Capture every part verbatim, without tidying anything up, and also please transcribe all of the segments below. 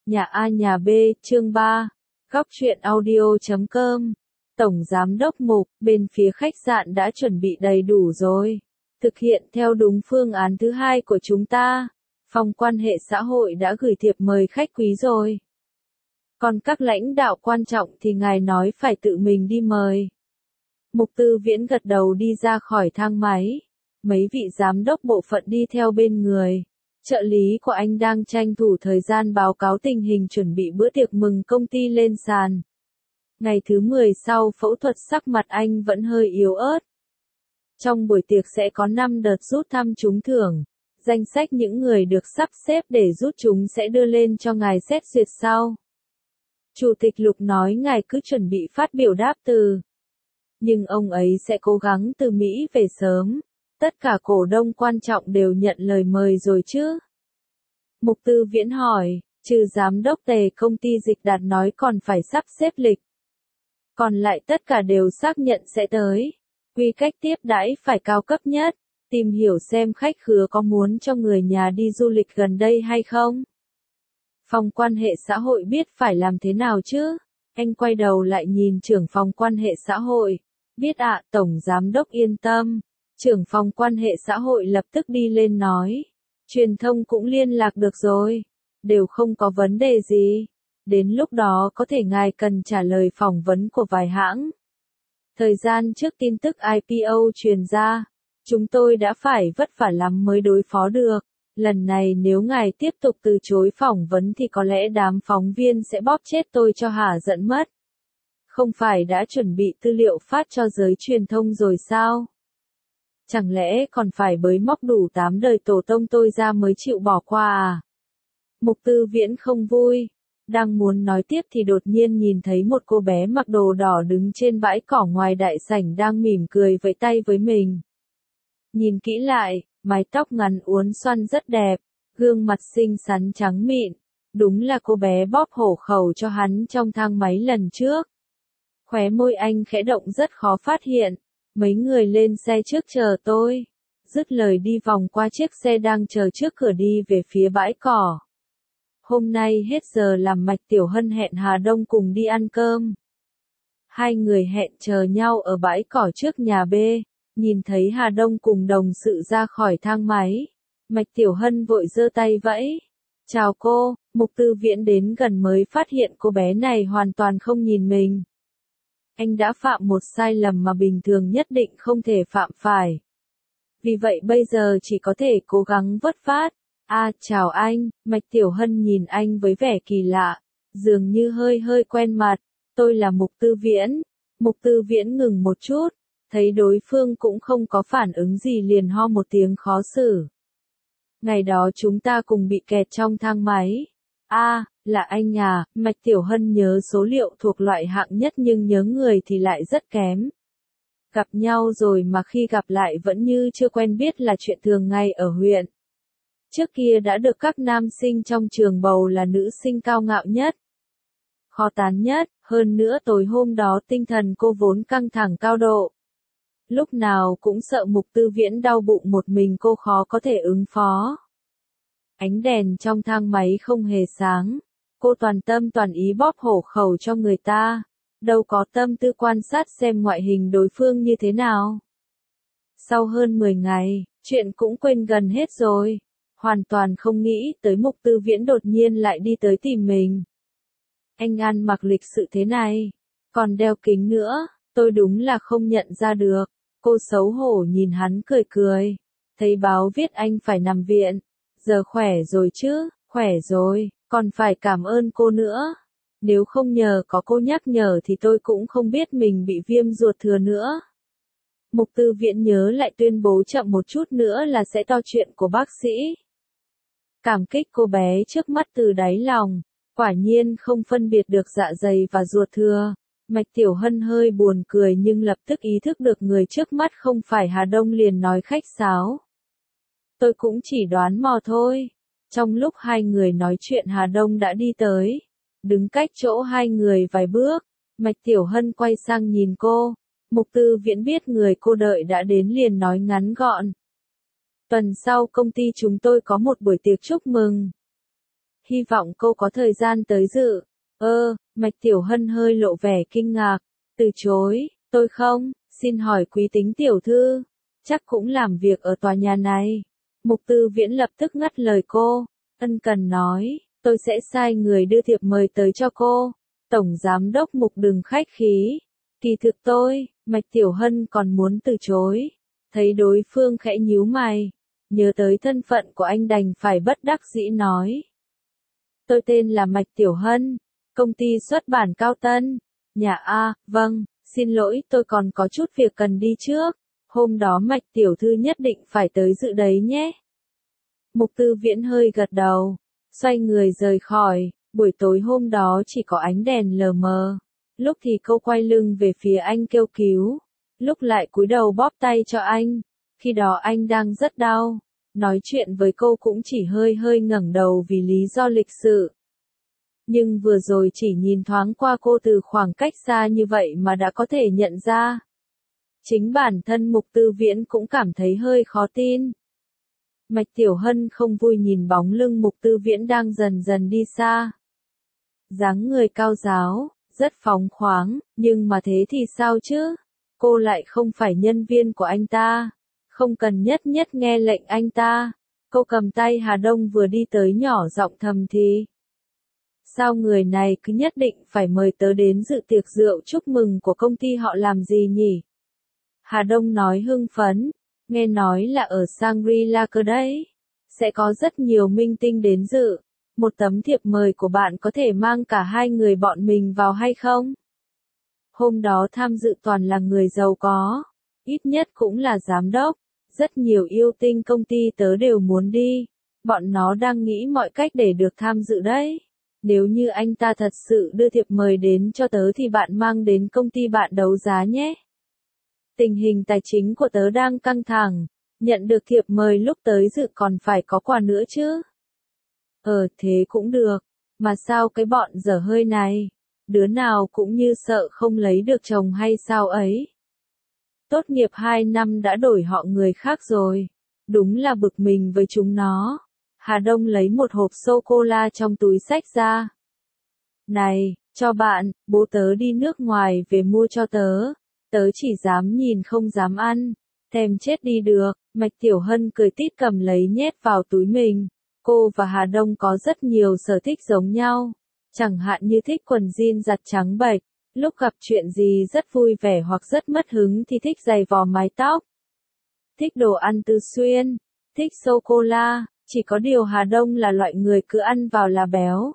Nhà A nhà B, chương ba, góc truyện audio chấm com. Tổng Giám đốc Mục, bên phía khách sạn đã chuẩn bị đầy đủ rồi. Thực hiện theo đúng phương án thứ hai của chúng ta. Phòng quan hệ xã hội đã gửi thiệp mời khách quý rồi. Còn các lãnh đạo quan trọng thì ngài nói phải tự mình đi mời. Mục Tư Viễn gật đầu đi ra khỏi thang máy. Mấy vị giám đốc bộ phận đi theo bên người. Trợ lý của anh đang tranh thủ thời gian báo cáo tình hình chuẩn bị bữa tiệc mừng công ty lên sàn. Ngày thứ mười sau phẫu thuật sắc mặt anh vẫn hơi yếu ớt. Trong buổi tiệc sẽ có năm đợt rút thăm trúng thưởng. Danh sách những người được sắp xếp để rút chúng sẽ đưa lên cho ngài xét duyệt sau. Chủ tịch Lục nói ngài cứ chuẩn bị phát biểu đáp từ. Nhưng ông ấy sẽ cố gắng từ Mỹ về sớm. Tất cả cổ đông quan trọng đều nhận lời mời rồi chứ? Mục Tư Viễn hỏi, trừ giám đốc Tề công ty Dịch Đạt nói còn phải sắp xếp lịch. Còn lại tất cả đều xác nhận sẽ tới. Quy cách tiếp đãi phải cao cấp nhất. Tìm hiểu xem khách khứa có muốn cho người nhà đi du lịch gần đây hay không. Phòng quan hệ xã hội biết phải làm thế nào chứ? Anh quay đầu lại nhìn trưởng phòng quan hệ xã hội. Biết ạ, à, Tổng Giám đốc yên tâm. Trưởng phòng quan hệ xã hội lập tức đi lên nói. Truyền thông cũng liên lạc được rồi. Đều không có vấn đề gì. Đến lúc đó có thể ngài cần trả lời phỏng vấn của vài hãng. Thời gian trước tin tức I P O truyền ra. Chúng tôi đã phải vất vả lắm mới đối phó được. Lần này nếu ngài tiếp tục từ chối phỏng vấn thì có lẽ đám phóng viên sẽ bóp chết tôi cho hả giận mất. Không phải đã chuẩn bị tư liệu phát cho giới truyền thông rồi sao? Chẳng lẽ còn phải bới móc đủ tám đời tổ tông tôi ra mới chịu bỏ qua à? Mục Tư Viễn không vui. Đang muốn nói tiếp thì đột nhiên nhìn thấy một cô bé mặc đồ đỏ đứng trên bãi cỏ ngoài đại sảnh đang mỉm cười vẫy tay với mình. Nhìn kỹ lại, mái tóc ngắn uốn xoăn rất đẹp, gương mặt xinh xắn trắng mịn. Đúng là cô bé bóp hổ khẩu cho hắn trong thang máy lần trước. Khóe môi anh khẽ động rất khó phát hiện. Mấy người lên xe trước chờ tôi. Dứt lời đi vòng qua chiếc xe đang chờ trước cửa đi về phía bãi cỏ. Hôm nay hết giờ làm Mạch Tiểu Hân hẹn Hà Đông cùng đi ăn cơm. Hai người hẹn chờ nhau ở bãi cỏ trước nhà B. Nhìn thấy Hà Đông cùng đồng sự ra khỏi thang máy. Mạch Tiểu Hân vội giơ tay vẫy. Chào cô, Mục Tư Viễn đến gần mới phát hiện cô bé này hoàn toàn không nhìn mình. Anh đã phạm một sai lầm mà bình thường nhất định không thể phạm phải. Vì vậy bây giờ chỉ có thể cố gắng vất vát. À, chào anh, Mạch Tiểu Hân nhìn anh với vẻ kỳ lạ, dường như hơi hơi quen mặt. Tôi là Mục Tư Viễn. Mục Tư Viễn ngừng một chút, thấy đối phương cũng không có phản ứng gì liền ho một tiếng khó xử. Ngày đó chúng ta cùng bị kẹt trong thang máy. À, là anh à, Mạch Tiểu Hân nhớ số liệu thuộc loại hạng nhất nhưng nhớ người thì lại rất kém. Gặp nhau rồi mà khi gặp lại vẫn như chưa quen biết là chuyện thường ngày ở huyện. Trước kia đã được các nam sinh trong trường bầu là nữ sinh cao ngạo nhất. Khó tán nhất, hơn nữa tối hôm đó tinh thần cô vốn căng thẳng cao độ. Lúc nào cũng sợ Mục Tư Viễn đau bụng một mình cô khó có thể ứng phó. Ánh đèn trong thang máy không hề sáng. Cô toàn tâm toàn ý bóp hổ khẩu cho người ta. Đâu có tâm tư quan sát xem ngoại hình đối phương như thế nào. Sau hơn mười ngày, chuyện cũng quên gần hết rồi. Hoàn toàn không nghĩ tới Mục Tư Viễn đột nhiên lại đi tới tìm mình. Anh ăn mặc lịch sự thế này. Còn đeo kính nữa, tôi đúng là không nhận ra được. Cô xấu hổ nhìn hắn cười cười. Thấy báo viết anh phải nằm viện. Giờ khỏe rồi chứ, khỏe rồi, còn phải cảm ơn cô nữa. Nếu không nhờ có cô nhắc nhở thì tôi cũng không biết mình bị viêm ruột thừa nữa. Mục Tư Viễn nhớ lại tuyên bố chậm một chút nữa là sẽ to chuyện của bác sĩ. Cảm kích cô bé trước mắt từ đáy lòng, quả nhiên không phân biệt được dạ dày và ruột thừa. Mạch Tiểu Hân hơi buồn cười nhưng lập tức ý thức được người trước mắt không phải Hà Đông liền nói khách sáo. Tôi cũng chỉ đoán mò thôi. Trong lúc hai người nói chuyện Hà Đông đã đi tới. Đứng cách chỗ hai người vài bước. Mạch Tiểu Hân quay sang nhìn cô. Mục Tư Viễn biết người cô đợi đã đến liền nói ngắn gọn. Tuần sau công ty chúng tôi có một buổi tiệc chúc mừng. Hy vọng cô có thời gian tới dự. Ơ, Mạch Tiểu Hân hơi lộ vẻ kinh ngạc. Từ chối, tôi không, xin hỏi quý tính tiểu thư. Chắc cũng làm việc ở tòa nhà này. Mục Tư Viễn lập tức ngắt lời cô. Ân cần nói, tôi sẽ sai người đưa thiệp mời tới cho cô. Tổng giám đốc Mục đừng khách khí. Kỳ thực tôi, Mạch Tiểu Hân còn muốn từ chối. Thấy đối phương khẽ nhíu mày. Nhớ tới thân phận của anh đành phải bất đắc dĩ nói. Tôi tên là Mạch Tiểu Hân, công ty xuất bản Cao Tân. Nhà A, vâng, xin lỗi tôi còn có chút việc cần đi trước. Hôm đó Mạch Tiểu Thư nhất định phải tới dự đấy nhé. Mục Tư Viễn hơi gật đầu, xoay người rời khỏi. Buổi tối hôm đó chỉ có ánh đèn lờ mờ. Lúc thì cô quay lưng về phía anh kêu cứu, lúc lại cúi đầu bóp tay cho anh. Khi đó anh đang rất đau. Nói chuyện với cô cũng chỉ hơi hơi ngẩng đầu vì lý do lịch sự. Nhưng vừa rồi chỉ nhìn thoáng qua cô từ khoảng cách xa như vậy mà đã có thể nhận ra. Chính bản thân Mục Tư Viễn cũng cảm thấy hơi khó tin. Mạch Tiểu Hân không vui nhìn bóng lưng Mục Tư Viễn đang dần dần đi xa. Dáng người cao ráo, rất phóng khoáng, nhưng mà thế thì sao chứ? Cô lại không phải nhân viên của anh ta. Không cần nhất nhất nghe lệnh anh ta. Cô cầm tay Hà Đông vừa đi tới nhỏ giọng thầm thì. Sao người này cứ nhất định phải mời tớ đến dự tiệc rượu chúc mừng của công ty họ làm gì nhỉ? Hà Đông nói hưng phấn. Nghe nói là ở Shangri-La cơ đấy. Sẽ có rất nhiều minh tinh đến dự. Một tấm thiệp mời của bạn có thể mang cả hai người bọn mình vào hay không? Hôm đó tham dự toàn là người giàu có. Ít nhất cũng là giám đốc. Rất nhiều yêu tinh công ty tớ đều muốn đi. Bọn nó đang nghĩ mọi cách để được tham dự đấy. Nếu như anh ta thật sự đưa thiệp mời đến cho tớ thì bạn mang đến công ty bạn đấu giá nhé. Tình hình tài chính của tớ đang căng thẳng. Nhận được thiệp mời lúc tới dự còn phải có quà nữa chứ. Ờ thế cũng được. Mà sao cái bọn dở hơi này. Đứa nào cũng như sợ không lấy được chồng hay sao ấy. Tốt nghiệp hai năm đã đổi họ người khác rồi. Đúng là bực mình với chúng nó. Hà Đông lấy một hộp sô-cô-la trong túi xách ra. Này, cho bạn, bố tớ đi nước ngoài về mua cho tớ. Tớ chỉ dám nhìn không dám ăn. Thèm chết đi được. Mạch Tiểu Hân cười tít cầm lấy nhét vào túi mình. Cô và Hà Đông có rất nhiều sở thích giống nhau. Chẳng hạn như thích quần jean giặt trắng bệch. Lúc gặp chuyện gì rất vui vẻ hoặc rất mất hứng thì thích giày vò mái tóc. Thích đồ ăn Tứ Xuyên. Thích sô-cô-la. Chỉ có điều Hà Đông là loại người cứ ăn vào là béo.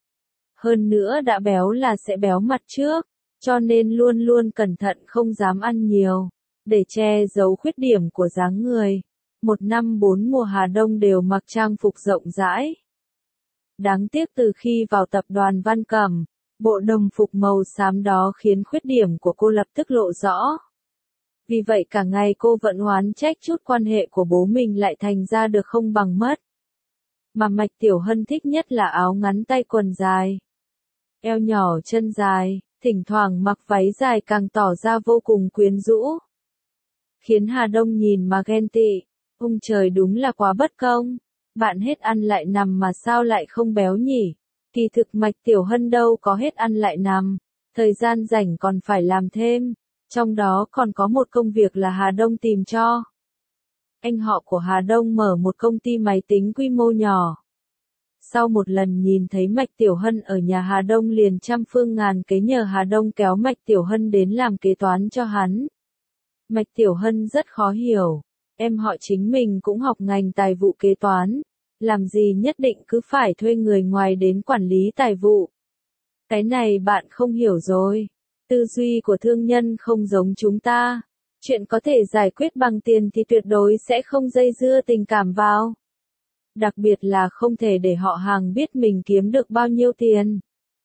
Hơn nữa đã béo là sẽ béo mặt trước. Cho nên luôn luôn cẩn thận không dám ăn nhiều. Để che giấu khuyết điểm của dáng người. Một năm bốn mùa Hà Đông đều mặc trang phục rộng rãi. Đáng tiếc từ khi vào tập đoàn Văn Cẩm, bộ đồng phục màu xám đó khiến khuyết điểm của cô lập tức lộ rõ. Vì vậy cả ngày cô vẫn oán trách chút quan hệ của bố mình lại thành ra được không bằng mất. Mà Mạch Tiểu Hân thích nhất là áo ngắn tay quần dài. Eo nhỏ chân dài, thỉnh thoảng mặc váy dài càng tỏ ra vô cùng quyến rũ. Khiến Hà Đông nhìn mà ghen tị. Ông trời đúng là quá bất công. Bạn hết ăn lại nằm mà sao lại không béo nhỉ? Kỳ thực Mạch Tiểu Hân đâu có hết ăn lại nằm. Thời gian rảnh còn phải làm thêm. Trong đó còn có một công việc là Hà Đông tìm cho. Anh họ của Hà Đông mở một công ty máy tính quy mô nhỏ. Sau một lần nhìn thấy Mạch Tiểu Hân ở nhà Hà Đông liền trăm phương ngàn kế nhờ Hà Đông kéo Mạch Tiểu Hân đến làm kế toán cho hắn. Mạch Tiểu Hân rất khó hiểu. Em họ chính mình cũng học ngành tài vụ kế toán. Làm gì nhất định cứ phải thuê người ngoài đến quản lý tài vụ. Cái này bạn không hiểu rồi. Tư duy của thương nhân không giống chúng ta. Chuyện có thể giải quyết bằng tiền thì tuyệt đối sẽ không dây dưa tình cảm vào. Đặc biệt là không thể để họ hàng biết mình kiếm được bao nhiêu tiền.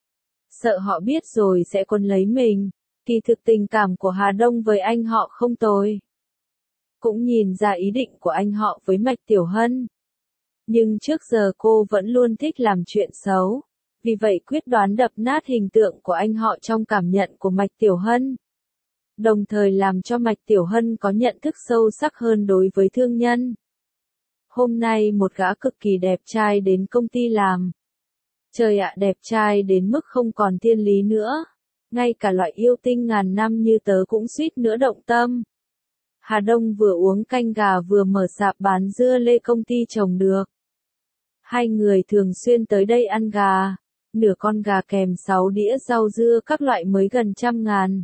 Sợ họ biết rồi sẽ quấn lấy mình. Kỳ thực tình cảm của Hà Đông với anh họ không tồi. Cũng nhìn ra ý định của anh họ với Mạch Tiểu Hân. Nhưng trước giờ cô vẫn luôn thích làm chuyện xấu. Vì vậy quyết đoán đập nát hình tượng của anh họ trong cảm nhận của Mạch Tiểu Hân. Đồng thời làm cho Mạch Tiểu Hân có nhận thức sâu sắc hơn đối với thương nhân. Hôm nay một gã cực kỳ đẹp trai đến công ty làm. Trời ạ, đẹp trai đến mức không còn thiên lý nữa. Ngay cả loại yêu tinh ngàn năm như tớ cũng suýt nữa động tâm. Hà Đông vừa uống canh gà vừa mở sạp bán dưa lê công ty trồng được. Hai người thường xuyên tới đây ăn gà. Nửa con gà kèm sáu đĩa rau dưa các loại mới gần trăm ngàn.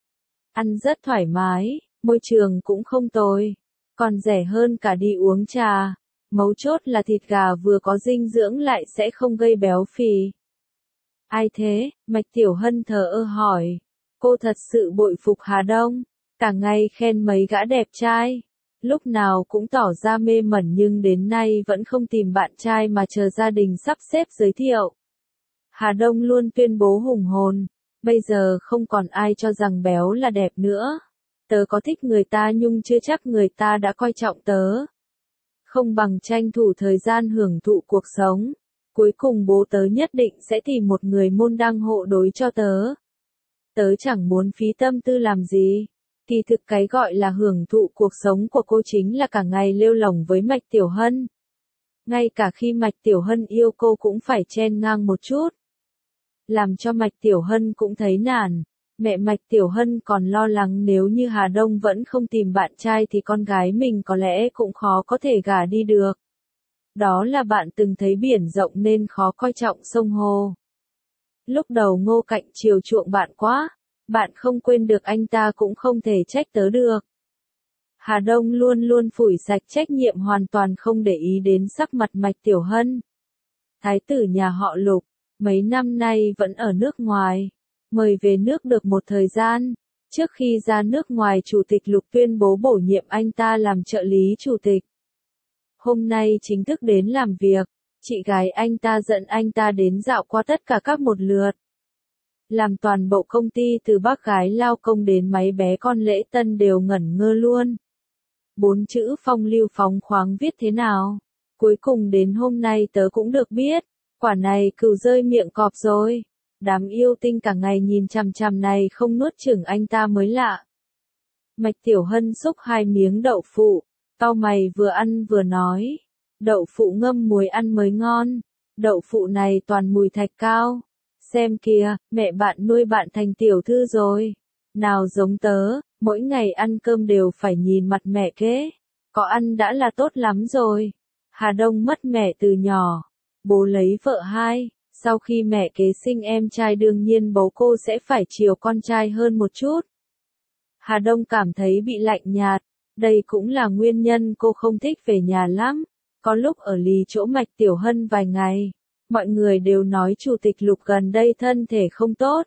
Ăn rất thoải mái, môi trường cũng không tồi. Còn rẻ hơn cả đi uống trà. Mấu chốt là thịt gà vừa có dinh dưỡng lại sẽ không gây béo phì. Ai thế? Mạch Tiểu Hân thờ ơ hỏi. Cô thật sự bội phục Hà Đông. Cả ngày khen mấy gã đẹp trai. Lúc nào cũng tỏ ra mê mẩn nhưng đến nay vẫn không tìm bạn trai mà chờ gia đình sắp xếp giới thiệu. Hà Đông luôn tuyên bố hùng hồn. Bây giờ không còn ai cho rằng béo là đẹp nữa. Tớ có thích người ta nhưng chưa chắc người ta đã coi trọng tớ. Không bằng tranh thủ thời gian hưởng thụ cuộc sống. Cuối cùng bố tớ nhất định sẽ tìm một người môn đăng hộ đối cho tớ. Tớ chẳng muốn phí tâm tư làm gì. Kỳ thực cái gọi là hưởng thụ cuộc sống của cô chính là cả ngày lêu lổng với Mạch Tiểu Hân. Ngay cả khi Mạch Tiểu Hân yêu cô cũng phải chen ngang một chút. Làm cho Mạch Tiểu Hân cũng thấy nản. Mẹ Mạch Tiểu Hân còn lo lắng nếu như Hà Đông vẫn không tìm bạn trai thì con gái mình có lẽ cũng khó có thể gả đi được. Đó là bạn từng thấy biển rộng nên khó coi trọng sông hồ. Lúc đầu Ngô Cạnh chiều chuộng bạn quá, bạn không quên được anh ta cũng không thể trách tớ được. Hà Đông luôn luôn phủi sạch trách nhiệm hoàn toàn không để ý đến sắc mặt Mạch Tiểu Hân. Thái tử nhà họ Lục, mấy năm nay vẫn ở nước ngoài, mời về nước được một thời gian. Trước khi ra nước ngoài Chủ tịch Lục tuyên bố bổ nhiệm anh ta làm trợ lý chủ tịch. Hôm nay chính thức đến làm việc, chị gái anh ta dẫn anh ta đến dạo qua tất cả các một lượt. Làm toàn bộ công ty từ bác gái lao công đến máy bé con lễ tân đều ngẩn ngơ luôn. Bốn chữ phong lưu phóng khoáng viết thế nào? Cuối cùng đến hôm nay tớ cũng được biết, quả này cừu rơi miệng cọp rồi. Đám yêu tinh cả ngày nhìn chằm chằm này không nuốt chửng anh ta mới lạ. Mạch Tiểu Hân xúc hai miếng đậu phụ, cau mày vừa ăn vừa nói. Đậu phụ ngâm muối ăn mới ngon. Đậu phụ này toàn mùi thạch cao. Xem kìa, mẹ bạn nuôi bạn thành tiểu thư rồi. Nào giống tớ, mỗi ngày ăn cơm đều phải nhìn mặt mẹ kế. Có ăn đã là tốt lắm rồi. Hà Đông mất mẹ từ nhỏ. Bố lấy vợ hai. Sau khi mẹ kế sinh em trai đương nhiên bố cô sẽ phải chiều con trai hơn một chút. Hà Đông cảm thấy bị lạnh nhạt. Đây cũng là nguyên nhân cô không thích về nhà lắm. Có lúc ở lì chỗ Mạch Tiểu Hân vài ngày. Mọi người đều nói Chủ tịch Lục gần đây thân thể không tốt.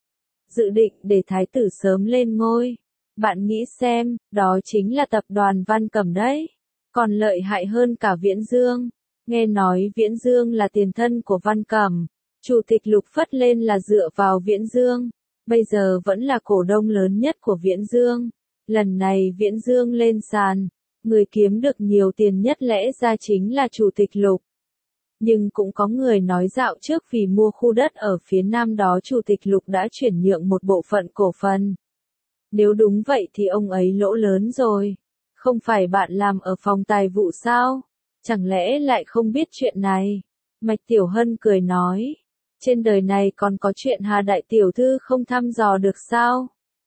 Dự định để thái tử sớm lên ngôi. Bạn nghĩ xem, đó chính là tập đoàn Văn Cẩm đấy. Còn lợi hại hơn cả Viễn Dương. Nghe nói Viễn Dương là tiền thân của Văn Cẩm. Chủ tịch Lục phất lên là dựa vào Viễn Dương. Bây giờ vẫn là cổ đông lớn nhất của Viễn Dương. Lần này Viễn Dương lên sàn. Người kiếm được nhiều tiền nhất lẽ ra chính là Chủ tịch Lục. Nhưng cũng có người nói dạo trước vì mua khu đất ở phía nam đó Chủ tịch Lục đã chuyển nhượng một bộ phận cổ phần. Nếu đúng vậy thì ông ấy lỗ lớn rồi. Không phải bạn làm ở phòng tài vụ sao? Chẳng lẽ lại không biết chuyện này? Mạch Tiểu Hân cười nói. Trên đời này còn có chuyện Hà Đại Tiểu Thư không thăm dò được sao?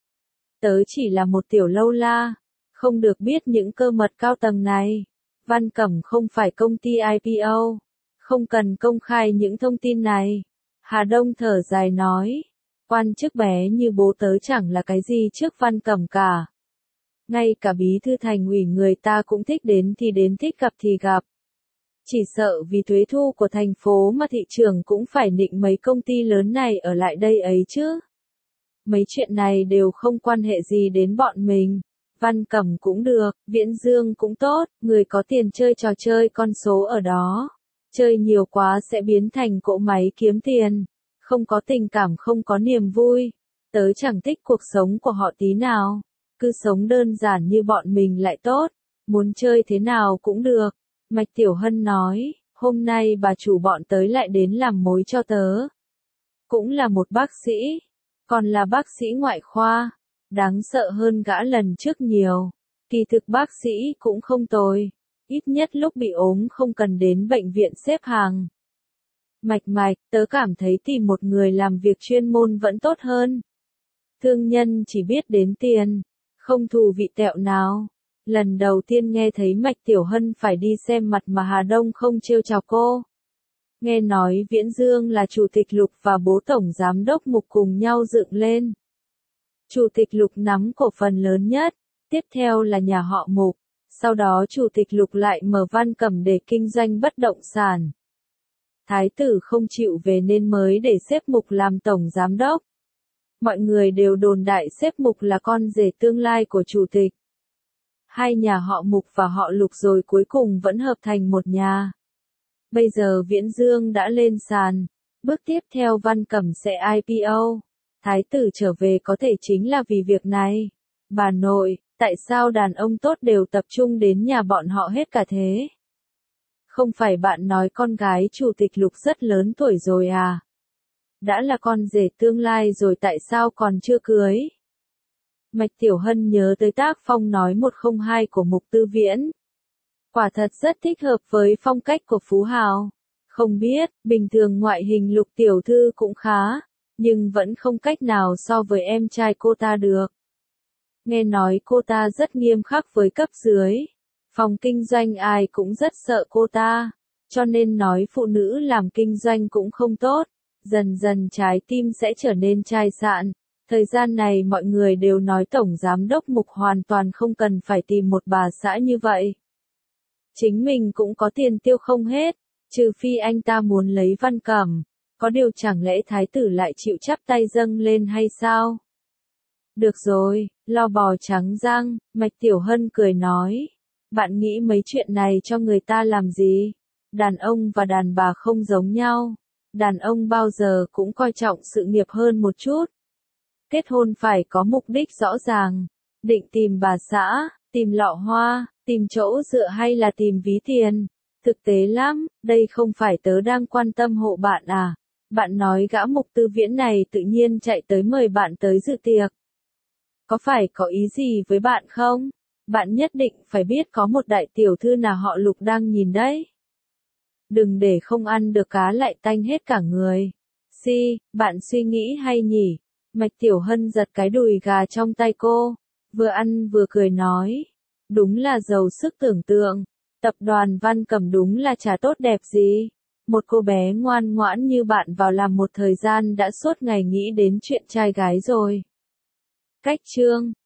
Tớ chỉ là một tiểu lâu la. Không được biết những cơ mật cao tầng này. Văn Cẩm không phải công ty i pê o. Không cần công khai những thông tin này. Hà Đông thở dài nói. Quan chức bé như bố tớ chẳng là cái gì trước Văn Cẩm cả. Ngay cả bí thư thành ủy người ta cũng thích đến thì đến thích gặp thì gặp. Chỉ sợ vì thuế thu của thành phố mà thị trường cũng phải nịnh mấy công ty lớn này ở lại đây ấy chứ. Mấy chuyện này đều không quan hệ gì đến bọn mình. Văn Cẩm cũng được, Viễn Dương cũng tốt, người có tiền chơi trò chơi con số ở đó. Chơi nhiều quá sẽ biến thành cỗ máy kiếm tiền. Không có tình cảm không có niềm vui. Tớ chẳng thích cuộc sống của họ tí nào. Cứ sống đơn giản như bọn mình lại tốt. Muốn chơi thế nào cũng được. Mạch Tiểu Hân nói, hôm nay bà chủ bọn tới lại đến làm mối cho tớ. Cũng là một bác sĩ. Còn là bác sĩ ngoại khoa. Đáng sợ hơn gã lần trước nhiều. Kỳ thực bác sĩ cũng không tồi. Ít nhất lúc bị ốm không cần đến bệnh viện xếp hàng. Mạch mạch, tớ cảm thấy tìm một người làm việc chuyên môn vẫn tốt hơn. Thương nhân chỉ biết đến tiền, không thù vị tẹo nào. Lần đầu tiên nghe thấy Mạch Tiểu Hân phải đi xem mặt mà Hà Đông không trêu chọc cô. Nghe nói Viễn Dương là chủ tịch Lục và bố tổng giám đốc Mục cùng nhau dựng lên. Chủ tịch Lục nắm cổ phần lớn nhất, tiếp theo là nhà họ Mục, sau đó chủ tịch Lục lại mở Văn Cẩm để kinh doanh bất động sản. Thái tử không chịu về nên mới để xếp Mục làm tổng giám đốc. Mọi người đều đồn đại xếp Mục là con rể tương lai của chủ tịch. Hai nhà họ Mục và họ Lục rồi cuối cùng vẫn hợp thành một nhà. Bây giờ Viễn Dương đã lên sàn, bước tiếp theo Văn Cẩm sẽ i pê o. Thái tử trở về có thể chính là vì việc này. Bà nội, tại sao đàn ông tốt đều tập trung đến nhà bọn họ hết cả thế? Không phải bạn nói con gái chủ tịch Lục rất lớn tuổi rồi à? Đã là con rể tương lai rồi tại sao còn chưa cưới? Mạch Tiểu Hân nhớ tới tác phong nói một không hai của Mục Tư Viễn. Quả thật rất thích hợp với phong cách của Phú Hào. Không biết, bình thường ngoại hình Lục tiểu thư cũng khá, nhưng vẫn không cách nào so với em trai cô ta được. Nghe nói cô ta rất nghiêm khắc với cấp dưới. Phòng kinh doanh ai cũng rất sợ cô ta, cho nên nói phụ nữ làm kinh doanh cũng không tốt. Dần dần trái tim sẽ trở nên chai sạn. Thời gian này mọi người đều nói Tổng Giám đốc Mục hoàn toàn không cần phải tìm một bà xã như vậy. Chính mình cũng có tiền tiêu không hết, trừ phi anh ta muốn lấy Văn Cẩm. Có điều chẳng lẽ thái tử lại chịu chắp tay dâng lên hay sao? Được rồi, lo bò trắng răng, Mạch Tiểu Hân cười nói. Bạn nghĩ mấy chuyện này cho người ta làm gì? Đàn ông và đàn bà không giống nhau. Đàn ông bao giờ cũng coi trọng sự nghiệp hơn một chút. Kết hôn phải có mục đích rõ ràng. Định tìm bà xã, tìm lọ hoa, tìm chỗ dựa hay là tìm ví tiền. Thực tế lắm, đây không phải tớ đang quan tâm hộ bạn à. Bạn nói gã Mục Tư Viễn này tự nhiên chạy tới mời bạn tới dự tiệc. Có phải có ý gì với bạn không? Bạn nhất định phải biết có một đại tiểu thư nào họ Lục đang nhìn đấy. Đừng để không ăn được cá lại tanh hết cả người. Si, bạn suy nghĩ hay nhỉ? Mạch Tiểu Hân giật cái đùi gà trong tay cô, vừa ăn vừa cười nói. Đúng là giàu sức tưởng tượng. Tập đoàn Văn Cẩm đúng là chả tốt đẹp gì. Một cô bé ngoan ngoãn như bạn vào làm một thời gian đã suốt ngày nghĩ đến chuyện trai gái rồi. Cách chương